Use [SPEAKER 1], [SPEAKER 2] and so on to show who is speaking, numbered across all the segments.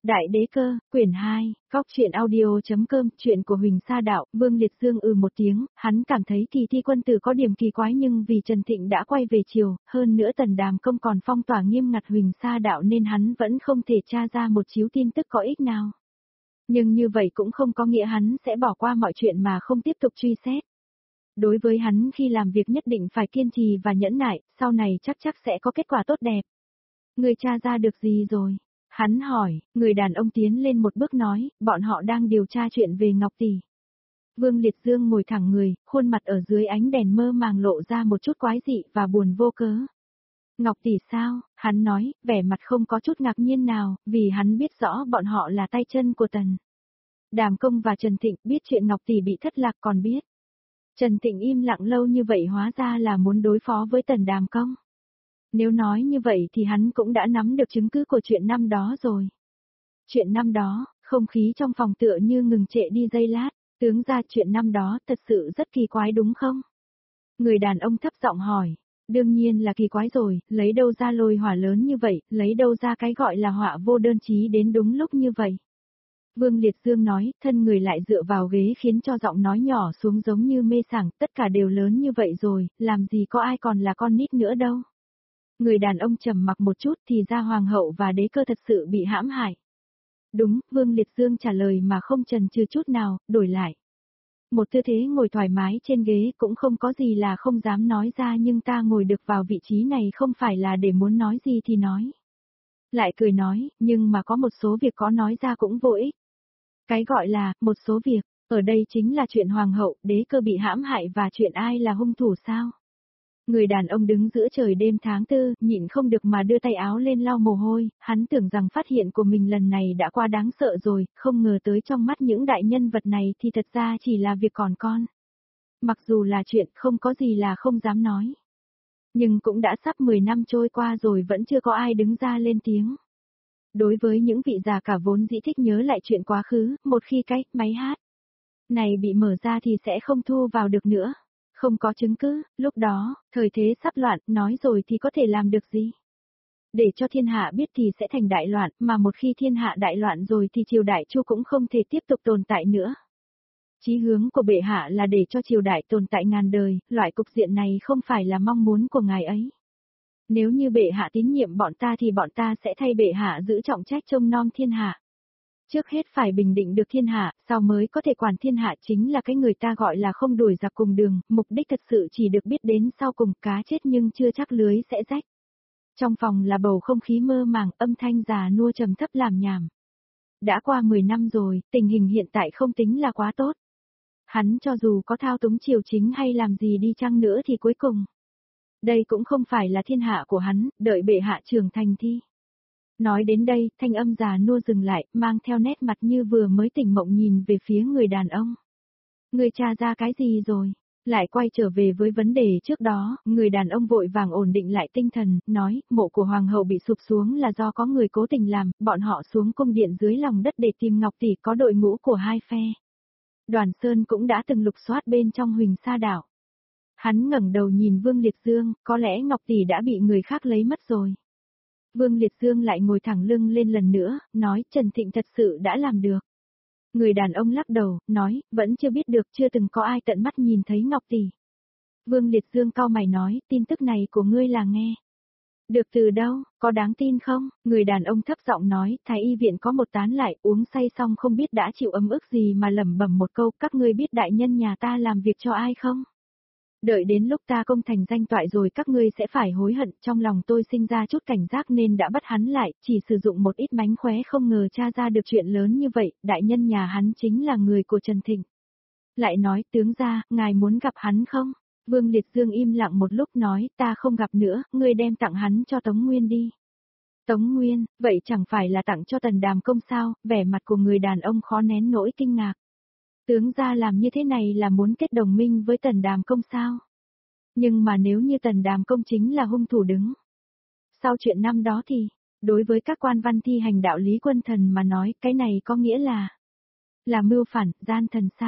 [SPEAKER 1] Đại đế cơ, quyển 2, góc truyện audio.com, chuyện của Huỳnh Sa Đạo. Vương Liệt Dương một tiếng, hắn cảm thấy Kỳ Thi quân tử có điểm kỳ quái, nhưng vì Trần Thịnh đã quay về chiều, hơn nữa Tần Đàm Công còn phong tỏa nghiêm ngặt Huỳnh Sa Đạo nên hắn vẫn không thể tra ra một chiếu tin tức có ích nào. Nhưng như vậy cũng không có nghĩa hắn sẽ bỏ qua mọi chuyện mà không tiếp tục truy xét. Đối với hắn, khi làm việc nhất định phải kiên trì và nhẫn nại, sau này chắc sẽ có kết quả tốt đẹp. Người tra ra được gì rồi? Hắn hỏi. Người đàn ông tiến lên một bước nói, bọn họ đang điều tra chuyện về Ngọc Tỷ. Vương Liệt Dương ngồi thẳng người, khuôn mặt ở dưới ánh đèn mơ màng lộ ra một chút quái dị và buồn vô cớ. Ngọc Tỷ sao? Hắn nói, vẻ mặt không có chút ngạc nhiên nào, vì hắn biết rõ bọn họ là tay chân của Tần Đàm Công và Trần Thịnh, biết chuyện Ngọc Tỷ bị thất lạc còn biết. Trần Thịnh im lặng lâu như vậy hóa ra là muốn đối phó với Tần Đàm Công. Nếu nói như vậy thì hắn cũng đã nắm được chứng cứ của chuyện năm đó rồi. Chuyện năm đó, không khí trong phòng tựa như ngừng trệ đi giây lát, tướng ra chuyện năm đó thật sự rất kỳ quái đúng không? Người đàn ông thấp giọng hỏi, đương nhiên là kỳ quái rồi, lấy đâu ra lôi hỏa lớn như vậy, lấy đâu ra cái gọi là họa vô đơn chí đến đúng lúc như vậy. Vương Liệt Dương nói, thân người lại dựa vào ghế khiến cho giọng nói nhỏ xuống giống như mê sảng, tất cả đều lớn như vậy rồi, làm gì có ai còn là con nít nữa đâu. Người đàn ông trầm mặc một chút thì ra hoàng hậu và đế cơ thật sự bị hãm hại. Đúng, Vương Liệt Dương trả lời mà không chần chừ chút nào, đổi lại. Một tư thế ngồi thoải mái trên ghế cũng không có gì là không dám nói ra, nhưng ta ngồi được vào vị trí này không phải là để muốn nói gì thì nói. Lại cười nói, nhưng mà có một số việc có nói ra cũng vô ích. Cái gọi là, một số việc, ở đây chính là chuyện hoàng hậu, đế cơ bị hãm hại và chuyện ai là hung thủ sao? Người đàn ông đứng giữa trời đêm tháng 4, nhịn không được mà đưa tay áo lên lau mồ hôi, hắn tưởng rằng phát hiện của mình lần này đã quá đáng sợ rồi, không ngờ tới trong mắt những đại nhân vật này thì thật ra chỉ là việc còn con. Mặc dù là chuyện không có gì là không dám nói. Nhưng cũng đã sắp 10 năm trôi qua rồi vẫn chưa có ai đứng ra lên tiếng. Đối với những vị già cả vốn dĩ thích nhớ lại chuyện quá khứ, một khi cái máy hát này bị mở ra thì sẽ không thu vào được nữa. Không có chứng cứ, lúc đó, thời thế sắp loạn, nói rồi thì có thể làm được gì? Để cho thiên hạ biết thì sẽ thành đại loạn, mà một khi thiên hạ đại loạn rồi thì triều đại Chu cũng không thể tiếp tục tồn tại nữa. Chí hướng của bệ hạ là để cho triều đại tồn tại ngàn đời, loại cục diện này không phải là mong muốn của ngài ấy. Nếu như bệ hạ tín nhiệm bọn ta thì bọn ta sẽ thay bệ hạ giữ trọng trách trông nom thiên hạ. Trước hết phải bình định được thiên hạ, sau mới có thể quản thiên hạ, chính là cái người ta gọi là không đuổi giặc cùng đường, mục đích thật sự chỉ được biết đến sau cùng, cá chết nhưng chưa chắc lưới sẽ rách. Trong phòng là bầu không khí mơ màng, âm thanh già nua trầm thấp làm nhảm. Đã qua 10 năm rồi, tình hình hiện tại không tính là quá tốt. Hắn cho dù có thao túng triều chính hay làm gì đi chăng nữa thì cuối cùng, đây cũng không phải là thiên hạ của hắn, đợi bệ hạ trưởng thành thi. Nói đến đây, thanh âm già nua dừng lại, mang theo nét mặt như vừa mới tỉnh mộng nhìn về phía người đàn ông. Người tra ra cái gì rồi? Lại quay trở về với vấn đề trước đó, người đàn ông vội vàng ổn định lại tinh thần, nói, mộ của hoàng hậu bị sụp xuống là do có người cố tình làm, bọn họ xuống cung điện dưới lòng đất để tìm Ngọc Tỷ, có đội ngũ của hai phe. Đoàn Sơn cũng đã từng lục soát bên trong Huỳnh Sa Đảo. Hắn ngẩng đầu nhìn Vương Liệt Dương, có lẽ Ngọc Tỷ đã bị người khác lấy mất rồi. Vương Liệt Dương lại ngồi thẳng lưng lên lần nữa, nói Trần Thịnh thật sự đã làm được. Người đàn ông lắc đầu, nói, vẫn chưa biết được, chưa từng có ai tận mắt nhìn thấy Ngọc Tỷ. Vương Liệt Dương cau mày nói, tin tức này của ngươi là nghe được từ đâu, có đáng tin không? Người đàn ông thấp giọng nói, Thái y viện có một tán lại, uống say xong không biết đã chịu ấm ức gì mà lẩm bẩm một câu, các ngươi biết đại nhân nhà ta làm việc cho ai không? Đợi đến lúc ta công thành danh toại rồi các ngươi sẽ phải hối hận, trong lòng tôi sinh ra chút cảnh giác nên đã bắt hắn lại, chỉ sử dụng một ít mánh khóe không ngờ tra ra được chuyện lớn như vậy, đại nhân nhà hắn chính là người của Trần Thịnh. Lại nói, tướng gia, ngài muốn gặp hắn không? Vương Liệt Dương im lặng một lúc nói, ta không gặp nữa, ngươi đem tặng hắn cho Tống Nguyên đi. Tống Nguyên, vậy chẳng phải là tặng cho Tần Đàm Công sao? Vẻ mặt của người đàn ông khó nén nỗi kinh ngạc. Tướng gia làm như thế này là muốn kết đồng minh với Tần Đàm Công sao? Nhưng mà nếu như Tần Đàm Công chính là hung thủ đứng sau chuyện năm đó thì, đối với các quan văn thi hành đạo lý quân thần mà nói, cái này có nghĩa là mưu phản, gian thần sao?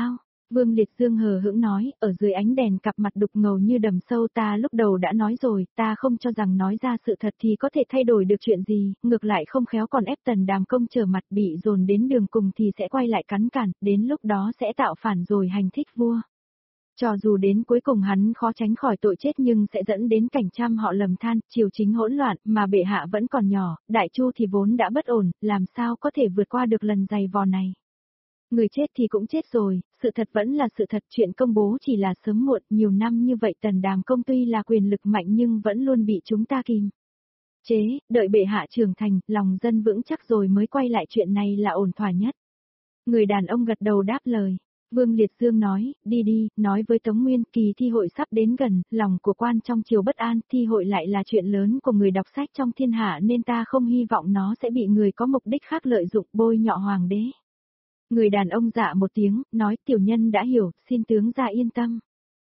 [SPEAKER 1] Vương Liệt Dương hờ hững nói, ở dưới ánh đèn cặp mặt đục ngầu như đầm sâu, ta lúc đầu đã nói rồi, ta không cho rằng nói ra sự thật thì có thể thay đổi được chuyện gì, ngược lại không khéo còn ép Tần Đàm Công trở mặt bị dồn đến đường cùng thì sẽ quay lại cắn cản, đến lúc đó sẽ tạo phản rồi hành thích vua. Cho dù đến cuối cùng hắn khó tránh khỏi tội chết nhưng sẽ dẫn đến cảnh trăm họ lầm than, triều chính hỗn loạn, mà bệ hạ vẫn còn nhỏ, Đại Chu thì vốn đã bất ổn, làm sao có thể vượt qua được lần giày vò này. Người chết thì cũng chết rồi, sự thật vẫn là sự thật, chuyện công bố chỉ là sớm muộn, nhiều năm như vậy Tần Đàm Công tuy là quyền lực mạnh nhưng vẫn luôn bị chúng ta kìm chế, đợi bệ hạ trưởng thành, lòng dân vững chắc rồi mới quay lại, chuyện này là ổn thỏa nhất. Người đàn ông gật đầu đáp lời. Vương Liệt Dương nói, đi đi, nói với Tống Nguyên, kỳ thi hội sắp đến gần, lòng của quan trong triều bất an, thi hội lại là chuyện lớn của người đọc sách trong thiên hạ nên ta không hy vọng nó sẽ bị người có mục đích khác lợi dụng bôi nhọ hoàng đế. Người đàn ông dạ một tiếng, nói tiểu nhân đã hiểu, xin tướng gia yên tâm.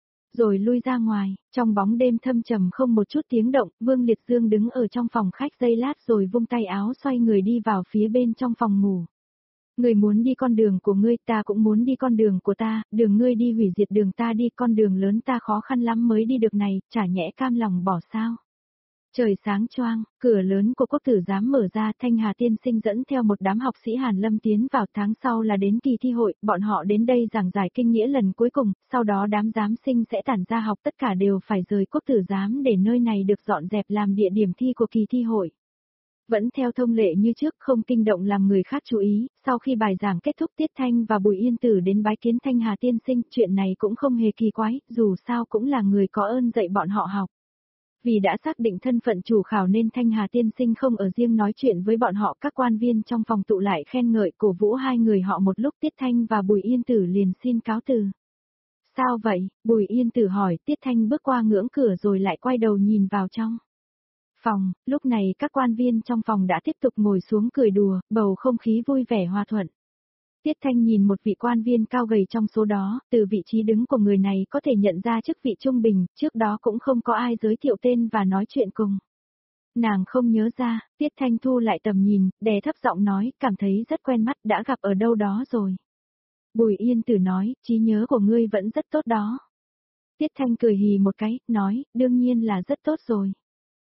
[SPEAKER 1] Rồi lui ra ngoài, trong bóng đêm thâm trầm không một chút tiếng động, Vương Liệt Dương đứng ở trong phòng khách giây lát rồi vung tay áo xoay người đi vào phía bên trong phòng ngủ. Người muốn đi con đường của ngươi, ta cũng muốn đi con đường của ta, đường ngươi đi hủy diệt đường ta đi, con đường lớn ta khó khăn lắm mới đi được này, chả nhẽ cam lòng bỏ sao. Trời sáng choang, cửa lớn của quốc tử giám mở ra, Thanh Hà tiên sinh dẫn theo một đám học sĩ Hàn Lâm tiến vào, tháng sau là đến kỳ thi hội, bọn họ đến đây giảng giải kinh nghĩa lần cuối cùng, sau đó đám giám sinh sẽ tản ra học, tất cả đều phải rời quốc tử giám để nơi này được dọn dẹp làm địa điểm thi của kỳ thi hội. Vẫn theo thông lệ như trước, không kinh động làm người khác chú ý, sau khi bài giảng kết thúc Tiết Thanh và Bùi Yên Tử đến bái kiến Thanh Hà tiên sinh, chuyện này cũng không hề kỳ quái, dù sao cũng là người có ơn dạy bọn họ học. Vì đã xác định thân phận chủ khảo nên Thanh Hà tiên sinh không ở riêng nói chuyện với bọn họ, các quan viên trong phòng tụ lại khen ngợi cổ vũ hai người họ một lúc. Tiết Thanh và Bùi Yên Tử liền xin cáo từ. Sao vậy? Bùi Yên Tử hỏi. Tiết Thanh bước qua ngưỡng cửa rồi lại quay đầu nhìn vào trong phòng, lúc này các quan viên trong phòng đã tiếp tục ngồi xuống cười đùa, bầu không khí vui vẻ hòa thuận. Tiết Thanh nhìn một vị quan viên cao gầy trong số đó, từ vị trí đứng của người này có thể nhận ra chức vị trung bình, trước đó cũng không có ai giới thiệu tên và nói chuyện cùng. Nàng không nhớ ra, Tiết Thanh thu lại tầm nhìn, đè thấp giọng nói, cảm thấy rất quen mắt, đã gặp ở đâu đó rồi. Bùi Yên Tử nói, trí nhớ của ngươi vẫn rất tốt đó. Tiết Thanh cười hì một cái, nói, đương nhiên là rất tốt rồi.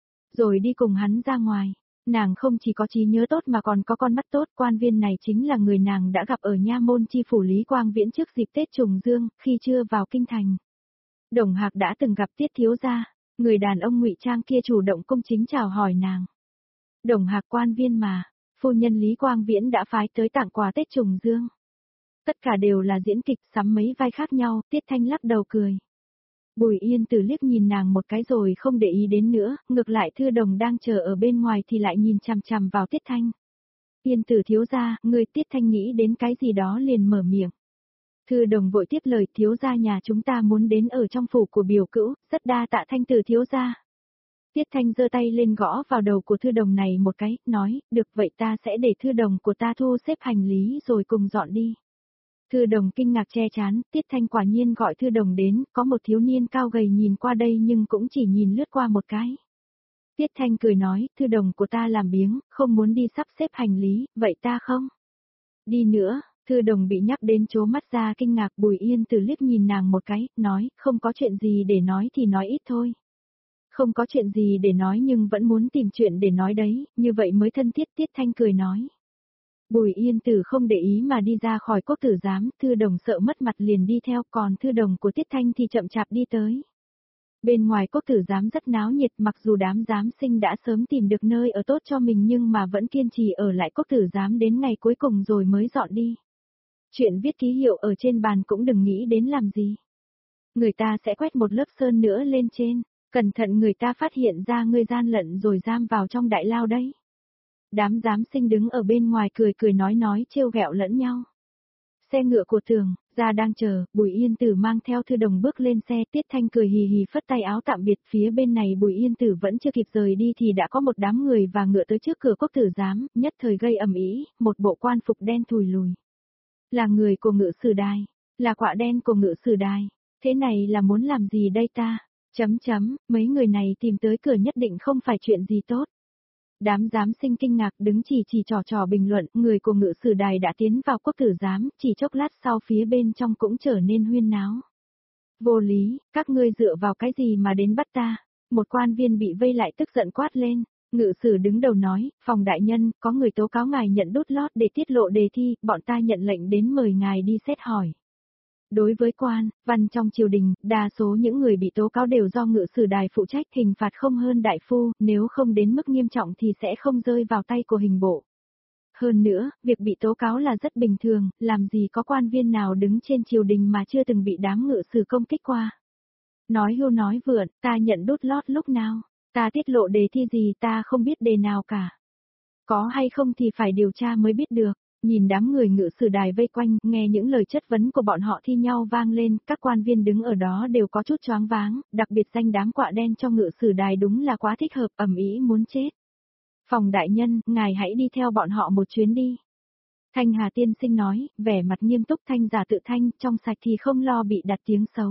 [SPEAKER 1] Rồi đi cùng hắn ra ngoài. Nàng không chỉ có trí nhớ tốt mà còn có con mắt tốt, quan viên này chính là người nàng đã gặp ở nha môn chi phủ Lý Quang Viễn trước dịp Tết Trùng Dương, khi chưa vào kinh thành. Đồng Hạc đã từng gặp Tiết thiếu gia, người đàn ông ngụy trang kia chủ động cung chính chào hỏi nàng. Đồng Hạc quan viên mà, phu nhân Lý Quang Viễn đã phái tới tặng quà Tết Trùng Dương. Tất cả đều là diễn kịch, sắm mấy vai khác nhau, Tiết Thanh lắc đầu cười. Bùi Yên Tử liếc nhìn nàng một cái rồi không để ý đến nữa, ngược lại Thư Đồng đang chờ ở bên ngoài thì lại nhìn chằm chằm vào Tiết Thanh. Yên Tử thiếu gia, người. Tiết Thanh nghĩ đến cái gì đó liền mở miệng. Thư Đồng vội tiếp lời, thiếu gia nhà chúng ta muốn đến ở trong phủ của biểu cữu, rất đa tạ Thanh Tử thiếu gia. Tiết Thanh giơ tay lên gõ vào đầu của Thư Đồng này một cái, nói, được vậy ta sẽ để Thư Đồng của ta thu xếp hành lý rồi cùng dọn đi. Thư Đồng kinh ngạc che chán, Tiết Thanh quả nhiên gọi Thư Đồng đến, có một thiếu niên cao gầy nhìn qua đây nhưng cũng chỉ nhìn lướt qua một cái. Tiết Thanh cười nói, Thư Đồng của ta làm biếng, không muốn đi sắp xếp hành lý, vậy ta không đi nữa. Thư Đồng bị nhắc đến trố mắt ra kinh ngạc. Bùi Yên Tử liếc nhìn nàng một cái, nói, không có chuyện gì để nói thì nói ít thôi. Không có chuyện gì để nói nhưng vẫn muốn tìm chuyện để nói đấy, như vậy mới thân thiết. Tiết Thanh cười nói. Bùi Yên Tử không để ý mà đi ra khỏi quốc tử giám, Thư Đồng sợ mất mặt liền đi theo, còn Thư Đồng của Tiết Thanh thì chậm chạp đi tới. Bên ngoài quốc tử giám rất náo nhiệt, mặc dù đám giám sinh đã sớm tìm được nơi ở tốt cho mình nhưng mà vẫn kiên trì ở lại quốc tử giám đến ngày cuối cùng rồi mới dọn đi. Chuyện viết ký hiệu ở trên bàn cũng đừng nghĩ đến làm gì. Người ta sẽ quét một lớp sơn nữa lên trên, cẩn thận người ta phát hiện ra ngươi gian lận rồi giam vào trong đại lao đấy. Đám giám sinh đứng ở bên ngoài cười cười nói trêu ghẹo lẫn nhau. Xe ngựa của Tường ra đang chờ, Bùi Yên Tử mang theo Thư Đồng bước lên xe. Tiết Thanh cười hì hì phất tay áo tạm biệt. Phía bên này Bùi Yên Tử vẫn chưa kịp rời đi thì đã có một đám người và ngựa tới trước cửa quốc tử giám, nhất thời gây ầm ĩ, một bộ quan phục đen thùi lùi. Là người của Ngự Sử Đài, là quạ đen của Ngự Sử Đài, thế này là muốn làm gì đây ta? Mấy người này tìm tới cửa nhất định không phải chuyện gì tốt. Đám giám sinh kinh ngạc đứng chỉ trò bình luận, người của ngự sử đài đã tiến vào quốc tử giám, chỉ chốc lát sau phía bên trong cũng trở nên huyên náo. Vô lý, các ngươi dựa vào cái gì mà đến bắt ta? Một quan viên bị vây lại tức giận quát lên. Ngự sử đứng đầu nói, phòng đại nhân, có người tố cáo ngài nhận đút lót để tiết lộ đề thi, bọn ta nhận lệnh đến mời ngài đi xét hỏi. Đối với quan, văn trong triều đình, đa số những người bị tố cáo đều do ngự sử đài phụ trách, hình phạt không hơn đại phu, nếu không đến mức nghiêm trọng thì sẽ không rơi vào tay của hình bộ. Hơn nữa, việc bị tố cáo là rất bình thường, làm gì có quan viên nào đứng trên triều đình mà chưa từng bị đám ngự sử công kích qua. Nói hưu nói vượn, ta nhận đút lót lúc nào, ta tiết lộ đề thi gì ta không biết đề nào cả. Có hay không thì phải điều tra mới biết được. Nhìn đám người ngự sử đài vây quanh, nghe những lời chất vấn của bọn họ thi nhau vang lên, các quan viên đứng ở đó đều có chút choáng váng, đặc biệt danh đám quạ đen cho ngự sử đài đúng là quá thích hợp, ầm ĩ muốn chết. Phòng đại nhân, ngài hãy đi theo bọn họ một chuyến đi. Thanh Hà tiên sinh nói, vẻ mặt nghiêm túc, thanh giả tự thanh, trong sạch thì không lo bị đặt tiếng xấu.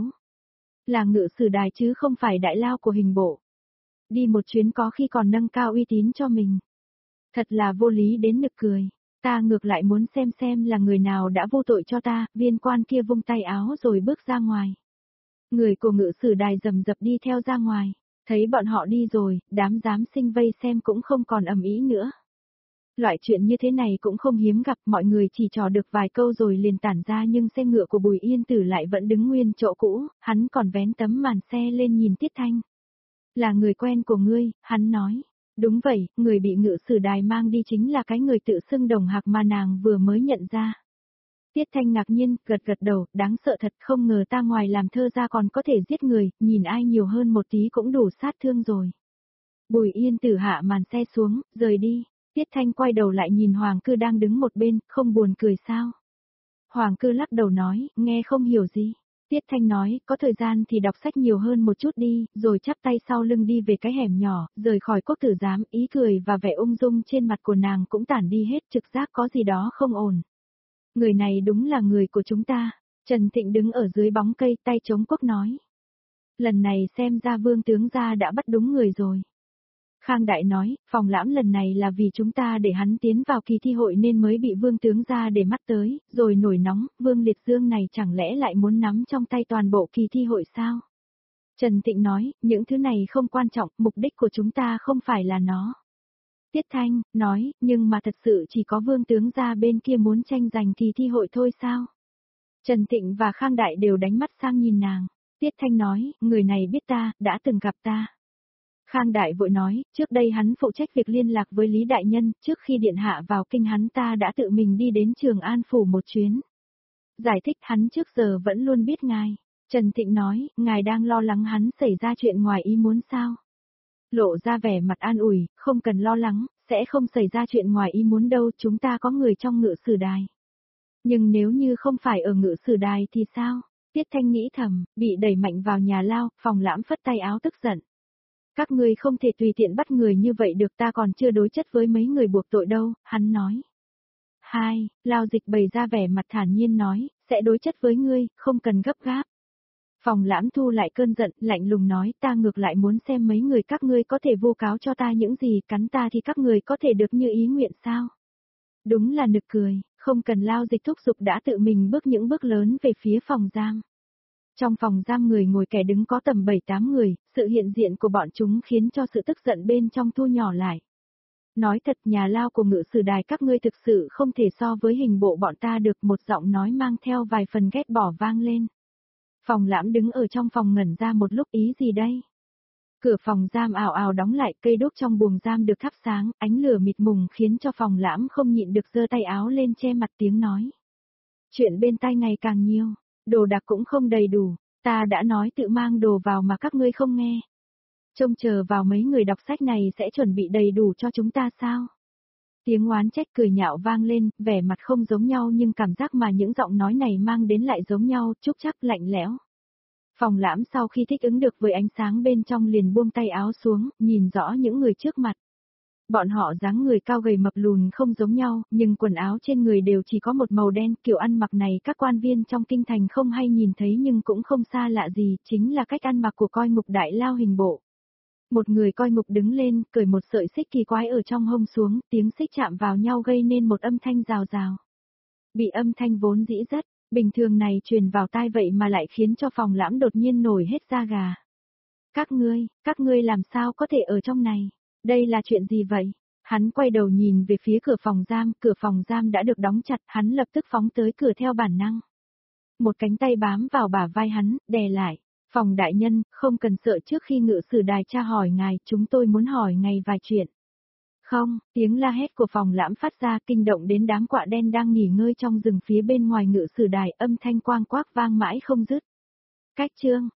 [SPEAKER 1] Là ngự sử đài chứ không phải đại lao của hình bộ. Đi một chuyến có khi còn nâng cao uy tín cho mình. Thật là vô lý đến nực cười. Ta ngược lại muốn xem là người nào đã vô tội cho ta, viên quan kia vung tay áo rồi bước ra ngoài. Người của ngự sử đài rầm rập đi theo ra ngoài, thấy bọn họ đi rồi, đám giám sinh vây xem cũng không còn ầm ĩ nữa. Loại chuyện như thế này cũng không hiếm gặp, mọi người chỉ trò được vài câu rồi liền tản ra, nhưng xe ngựa của Bùi Yên Tử lại vẫn đứng nguyên chỗ cũ, hắn còn vén tấm màn xe lên nhìn Tiết Thanh. Là người quen của ngươi, hắn nói. Đúng vậy, người bị ngự sử đài mang đi chính là cái người tự xưng Đồng Hạc mà nàng vừa mới nhận ra. Tiết Thanh ngạc nhiên, gật đầu, đáng sợ thật, không ngờ ta ngoài làm thơ ra còn có thể giết người, nhìn ai nhiều hơn một tí cũng đủ sát thương rồi. Bùi Yên Tử hạ màn xe xuống, rời đi. Tiết Thanh quay đầu lại nhìn Hoàng Cư đang đứng một bên, không buồn cười sao? Hoàng Cư lắc đầu nói, nghe không hiểu gì. Tiết Thanh nói, có thời gian thì đọc sách nhiều hơn một chút đi, rồi chắp tay sau lưng đi về cái hẻm nhỏ, rời khỏi quốc tử giám, ý cười và vẻ ung dung trên mặt của nàng cũng tản đi hết, trực giác có gì đó không ổn. Người này đúng là người của chúng ta. Trần Thịnh đứng ở dưới bóng cây, tay chống quốc nói. Lần này xem ra Vương tướng gia đã bắt đúng người rồi. Khang Đại nói, Phòng Lãm lần này là vì chúng ta để hắn tiến vào kỳ thi hội nên mới bị Vương tướng gia để mắt tới, rồi nổi nóng, Vương Liệt Dương này chẳng lẽ lại muốn nắm trong tay toàn bộ kỳ thi hội sao? Trần Tịnh nói, những thứ này không quan trọng, mục đích của chúng ta không phải là nó. Tiết Thanh, nói, nhưng mà thật sự chỉ có Vương tướng gia bên kia muốn tranh giành kỳ thi hội thôi sao? Trần Tịnh và Khang Đại đều đánh mắt sang nhìn nàng. Tiết Thanh nói, người này biết ta, đã từng gặp ta. Khang Đại vội nói, trước đây hắn phụ trách việc liên lạc với Lý Đại Nhân, trước khi điện hạ vào kinh hắn ta đã tự mình đi đến Trường An Phủ một chuyến. Giải thích hắn trước giờ vẫn luôn biết ngài. Trần Thịnh nói, ngài đang lo lắng hắn xảy ra chuyện ngoài ý muốn sao? Lộ ra vẻ mặt an ủi, không cần lo lắng, sẽ không xảy ra chuyện ngoài ý muốn đâu, chúng ta có người trong ngự sử đài. Nhưng nếu như không phải ở ngự sử đài thì sao? Tiết Thanh nghĩ thầm, bị đẩy mạnh vào nhà lao, Phòng Lãm phất tay áo tức giận. Các ngươi không thể tùy tiện bắt người như vậy được, ta còn chưa đối chất với mấy người buộc tội đâu, hắn nói. Hai, Lao Dịch bày ra vẻ mặt thản nhiên nói, sẽ đối chất với ngươi, không cần gấp gáp. Phòng Lãm thu lại cơn giận, lạnh lùng nói, ta ngược lại muốn xem mấy người các ngươi có thể vu cáo cho ta những gì, cắn ta thì các người có thể được như ý nguyện sao? Đúng là nực cười, không cần Lao Dịch thúc giục đã tự mình bước những bước lớn về phía phòng giam. Trong phòng giam người ngồi kẻ đứng có tầm 7-8 người, sự hiện diện của bọn chúng khiến cho sự tức giận bên trong thu nhỏ lại. Nói thật, nhà lao của ngự sử đài các ngươi thực sự không thể so với hình bộ bọn ta được, một giọng nói mang theo vài phần ghét bỏ vang lên. Phòng Lãm đứng ở trong phòng ngẩn ra một lúc, ý gì đây? Cửa phòng giam ào ào đóng lại, cây đuốc trong buồng giam được thắp sáng, ánh lửa mịt mùng khiến cho Phòng Lãm không nhịn được giơ tay áo lên che mặt tiếng nói. Chuyện bên tai ngày càng nhiều. Đồ đạc cũng không đầy đủ, ta đã nói tự mang đồ vào mà các ngươi không nghe. Trông chờ vào mấy người đọc sách này sẽ chuẩn bị đầy đủ cho chúng ta sao? Tiếng oán trách cười nhạo vang lên, vẻ mặt không giống nhau nhưng cảm giác mà những giọng nói này mang đến lại giống nhau, trúc chắc lạnh lẽo. Phòng Lãm sau khi thích ứng được với ánh sáng bên trong liền buông tay áo xuống, nhìn rõ những người trước mặt. Bọn họ dáng người cao gầy mập lùn không giống nhau, nhưng quần áo trên người đều chỉ có một màu đen, kiểu ăn mặc này các quan viên trong kinh thành không hay nhìn thấy nhưng cũng không xa lạ gì, chính là cách ăn mặc của coi ngục đại lao hình bộ. Một người coi ngục đứng lên, cởi một sợi xích kỳ quái ở trong hông xuống, tiếng xích chạm vào nhau gây nên một âm thanh rào rào. Bị âm thanh vốn dĩ rất bình thường này truyền vào tai vậy mà lại khiến cho Phòng Lãm đột nhiên nổi hết da gà. Các ngươi làm sao có thể ở trong này? Đây là chuyện gì vậy? Hắn quay đầu nhìn về phía cửa phòng giam đã được đóng chặt, hắn lập tức phóng tới cửa theo bản năng. Một cánh tay bám vào bả vai hắn, đè lại. Phòng đại nhân, không cần sợ, trước khi ngự sử đài tra hỏi ngài, chúng tôi muốn hỏi ngài vài chuyện. Không, tiếng la hét của Phòng Lãm phát ra kinh động đến đám quạ đen đang nghỉ ngơi trong rừng phía bên ngoài ngự sử đài, âm thanh quang quác vang mãi không dứt. Cách chương